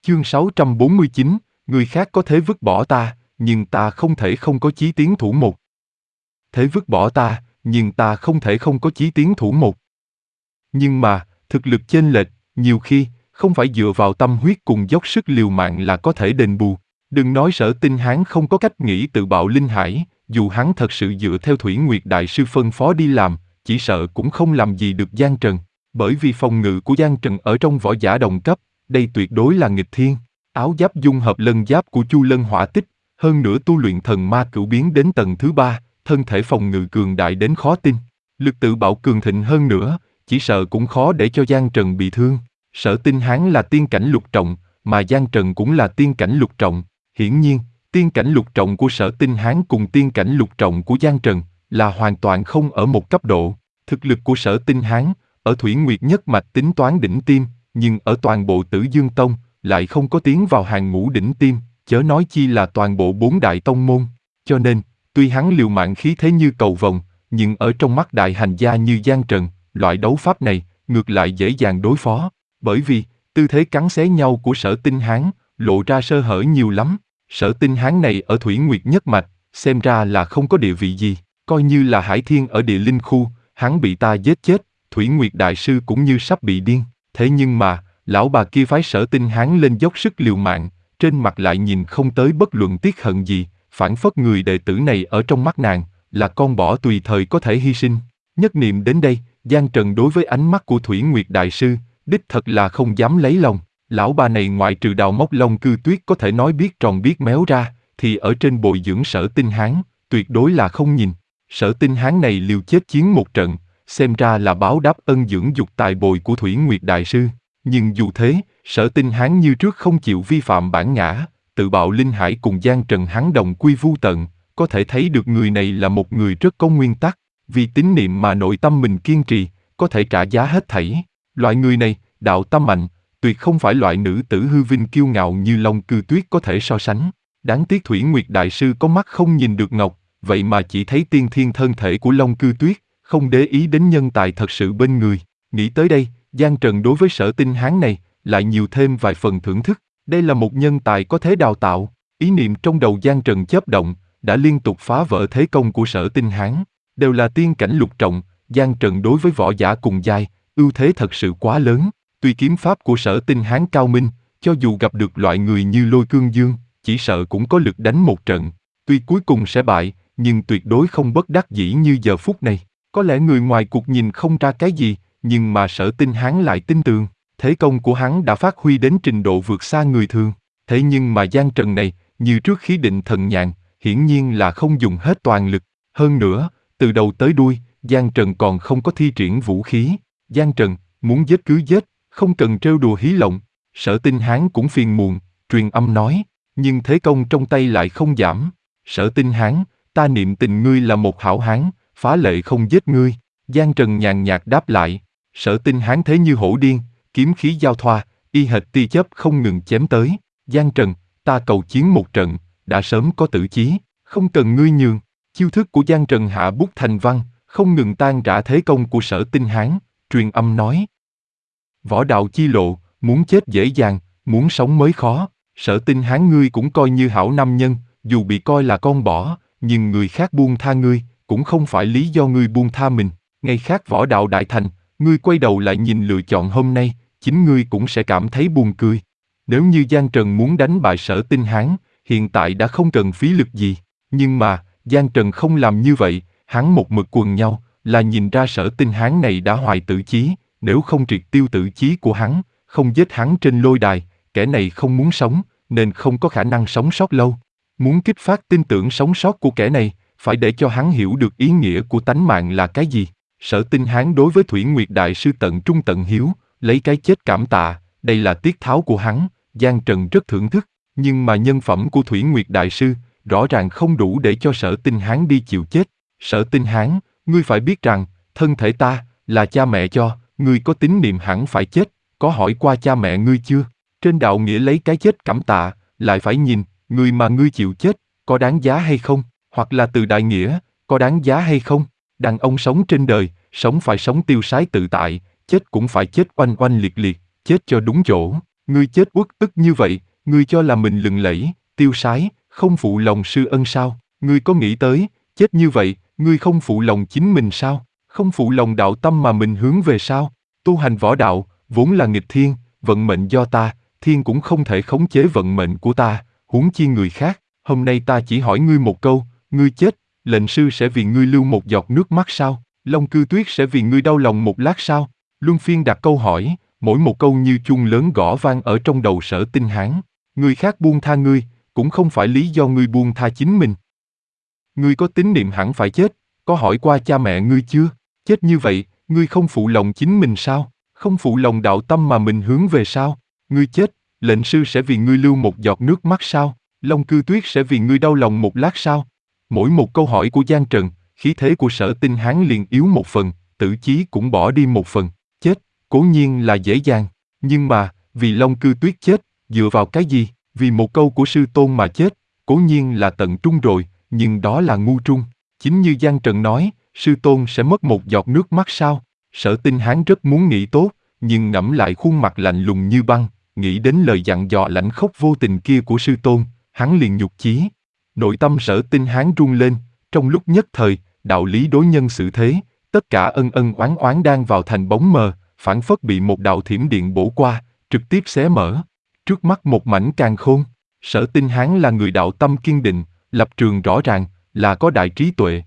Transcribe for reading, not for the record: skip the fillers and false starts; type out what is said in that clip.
Chương 649, người khác có thể vứt bỏ ta, nhưng ta không thể không có chí tiến thủ một. Thế vứt bỏ ta, nhưng ta không thể không có chí tiến thủ một. Nhưng mà, thực lực chênh lệch, nhiều khi, không phải dựa vào tâm huyết cùng dốc sức liều mạng là có thể đền bù. Đừng nói Sở Tinh Hán không có cách nghĩ tự bạo linh hải, dù hắn thật sự dựa theo Thủy Nguyệt Đại Sư phân phó đi làm, chỉ sợ cũng không làm gì được Giang Trần. Bởi vì phòng ngự của Giang Trần ở trong võ giả đồng cấp, đây tuyệt đối là nghịch thiên. Áo giáp dung hợp lân giáp của Chu Lân Hỏa Tích, hơn nữa tu luyện thần ma cửu biến đến tầng thứ 3, thân thể phòng ngự cường đại đến khó tin. Lực tự bạo cường thịnh hơn nữa, chỉ sợ cũng khó để cho Giang Trần bị thương. Sở Tinh Hán là tiên cảnh lục trọng, mà Giang Trần cũng là tiên cảnh lục trọng. Hiển nhiên, tiên cảnh lục trọng của Sở Tinh Hán cùng tiên cảnh lục trọng của Giang Trần là hoàn toàn không ở một cấp độ. Thực lực của Sở Tinh Hán ở Thủy Nguyệt nhất mạch tính toán đỉnh tiêm, nhưng ở toàn bộ Tử Dương Tông lại không có tiến vào hàng ngũ đỉnh tiêm, chớ nói chi là toàn bộ 4 đại tông môn. Cho nên, tuy hắn liều mạng khí thế như cầu vồng, nhưng ở trong mắt đại hành gia như Giang Trần, loại đấu pháp này ngược lại dễ dàng đối phó, bởi vì tư thế cắn xé nhau của Sở Tinh Hán lộ ra sơ hở nhiều lắm. Sở Tinh Hán này ở Thủy Nguyệt nhất mạch, xem ra là không có địa vị gì, coi như là Hải Thiên ở địa linh khu, hắn bị ta giết chết, Thủy Nguyệt Đại Sư cũng như sắp bị điên. Thế nhưng mà, lão bà kia phái Sở Tinh Hán lên dốc sức liều mạng, trên mặt lại nhìn không tới bất luận tiếc hận gì, phảng phất người đệ tử này ở trong mắt nàng là con bò tùy thời có thể hy sinh. Nhất niệm đến đây, Giang Trần đối với ánh mắt của Thủy Nguyệt Đại Sư, đích thật là không dám lấy lòng. Lão bà này ngoại trừ đào móc Long Cư Tuyết có thể nói biết tròn biết méo ra, thì ở trên bồi dưỡng Sở Tinh Hán, tuyệt đối là không nhìn. Sở Tinh Hán này liều chết chiến một trận, xem ra là báo đáp ân dưỡng dục tài bồi của Thủy Nguyệt Đại Sư. Nhưng dù thế, Sở Tinh Hán như trước không chịu vi phạm bản ngã, tự bạo linh hải cùng Giang Trần hắn đồng quy vu tận, có thể thấy được người này là một người rất có nguyên tắc, vì tín niệm mà nội tâm mình kiên trì, có thể trả giá hết thảy. Loại người này, đạo tâm mạnh, tuyệt không phải loại nữ tử hư vinh kiêu ngạo như Long Cư Tuyết có thể so sánh. Đáng tiếc Thủy Nguyệt Đại Sư có mắt không nhìn được ngọc, vậy mà chỉ thấy tiên thiên thân thể của Long Cư Tuyết, không để ý đến nhân tài thật sự bên người. Nghĩ tới đây, Giang Trần đối với Sở Tinh Hán này lại nhiều thêm vài phần thưởng thức. Đây là một nhân tài có thế đào tạo. Ý niệm trong đầu Giang Trần chớp động, đã liên tục phá vỡ thế công của Sở Tinh Hán. Đều là tiên cảnh lục trọng, Giang Trần đối với võ giả cùng giai, ưu thế thật sự quá lớn. Tuy kiếm pháp của Sở Tinh Hán cao minh, cho dù gặp được loại người như Lôi Cương Dương, chỉ sợ cũng có lực đánh một trận. Tuy cuối cùng sẽ bại, nhưng tuyệt đối không bất đắc dĩ như giờ phút này. Có lẽ người ngoài cuộc nhìn không ra cái gì, nhưng mà Sở Tinh Hán lại tin tưởng. Thế công của hắn đã phát huy đến trình độ vượt xa người thường. Thế nhưng mà Giang Trần này, như trước khí định thần nhàn, hiển nhiên là không dùng hết toàn lực. Hơn nữa, từ đầu tới đuôi, Giang Trần còn không có thi triển vũ khí. Giang Trần, muốn giết cứ giết, không cần trêu đùa hí lộng. Sở Tinh Hán cũng phiền muộn, truyền âm nói, nhưng thế công trong tay lại không giảm. Sở Tinh Hán, ta niệm tình ngươi là một hảo hán, phá lệ không giết ngươi. Giang Trần nhàn nhạt đáp lại. Sở Tinh Hán thế như hổ điên, kiếm khí giao thoa, y hệt tia chớp không ngừng chém tới. Giang Trần, ta cầu chiến một trận, đã sớm có tử chí, không cần ngươi nhường. Chiêu thức của Giang Trần hạ bút thành văn, không ngừng tan rã thế công của Sở Tinh Hán, truyền âm nói. Võ đạo chi lộ, muốn chết dễ dàng, muốn sống mới khó. Sở Tinh Hán ngươi cũng coi như hảo nam nhân, dù bị coi là con bỏ, nhưng người khác buông tha ngươi, cũng không phải lý do ngươi buông tha mình. Ngày khác võ đạo đại thành, ngươi quay đầu lại nhìn lựa chọn hôm nay, chính ngươi cũng sẽ cảm thấy buồn cười. Nếu như Giang Trần muốn đánh bại Sở Tinh Hán, hiện tại đã không cần phí lực gì. Nhưng mà, Giang Trần không làm như vậy, hắn một mực quần nhau, là nhìn ra Sở Tinh Hán này đã hoài tử chí, nếu không triệt tiêu tử chí của hắn, không giết hắn trên lôi đài, kẻ này không muốn sống, nên không có khả năng sống sót lâu. Muốn kích phát tin tưởng sống sót của kẻ này, phải để cho hắn hiểu được ý nghĩa của tánh mạng là cái gì. Sở Tinh Hán đối với Thủy Nguyệt Đại Sư tận trung tận hiếu, lấy cái chết cảm tạ, đây là tiết tháo của hắn, Giang Trần rất thưởng thức, nhưng mà nhân phẩm của Thủy Nguyệt Đại Sư, rõ ràng không đủ để cho Sở Tinh Hán đi chịu chết. Sở Tinh Hán, ngươi phải biết rằng, thân thể ta, là cha mẹ cho, ngươi có tín niệm hẳn phải chết, có hỏi qua cha mẹ ngươi chưa? Trên đạo nghĩa lấy cái chết cảm tạ, lại phải nhìn, người mà ngươi chịu chết, có đáng giá hay không? Hoặc là từ đại nghĩa, có đáng giá hay không? Đàn ông sống trên đời, sống phải sống tiêu sái tự tại, chết cũng phải chết oanh oanh liệt liệt, chết cho đúng chỗ. Ngươi chết uất ức như vậy, ngươi cho là mình lừng lẫy, tiêu sái, không phụ lòng sư ân sao? Ngươi có nghĩ tới, chết như vậy, ngươi không phụ lòng chính mình sao? Không phụ lòng đạo tâm mà mình hướng về sao? Tu hành võ đạo, vốn là nghịch thiên, vận mệnh do ta, thiên cũng không thể khống chế vận mệnh của ta, huống chi người khác. Hôm nay ta chỉ hỏi ngươi một câu, ngươi chết, lệnh sư sẽ vì ngươi lưu một giọt nước mắt sao? Long Cư Tuyết sẽ vì ngươi đau lòng một lát sao? Luân phiên đặt câu hỏi, mỗi một câu như chuông lớn gõ vang ở trong đầu Sở Tinh Hán. Người khác buông tha ngươi, cũng không phải lý do ngươi buông tha chính mình. Ngươi có tín niệm hẳn phải chết, có hỏi qua cha mẹ ngươi chưa? Chết như vậy, ngươi không phụ lòng chính mình sao? Không phụ lòng đạo tâm mà mình hướng về sao? Ngươi chết, lệnh sư sẽ vì ngươi lưu một giọt nước mắt sao? Long Cư Tuyết sẽ vì ngươi đau lòng một lát sao? Mỗi một câu hỏi của Giang Trần, khí thế của Sở Tinh Hán liền yếu một phần, tử chí cũng bỏ đi một phần. Chết, cố nhiên là dễ dàng, nhưng mà, vì Long Cư Tuyết chết, dựa vào cái gì? Vì một câu của sư tôn mà chết, cố nhiên là tận trung rồi, nhưng đó là ngu trung. Chính như Giang Trần nói, sư tôn sẽ mất một giọt nước mắt sao? Sở Tinh Hán rất muốn nghĩ tốt, nhưng ngẫm lại khuôn mặt lạnh lùng như băng, nghĩ đến lời dặn dò lãnh khốc vô tình kia của sư tôn, hắn liền nhục chí. Nội tâm Sở Tinh Hán rung lên, trong lúc nhất thời, đạo lý đối nhân xử thế, tất cả ân ân oán oán đang vào thành bóng mờ, phảng phất bị một đạo thiểm điện bổ qua, trực tiếp xé mở. Trước mắt một mảnh càn khôn. Sở Tinh Hán là người đạo tâm kiên định, lập trường rõ ràng, là có đại trí tuệ,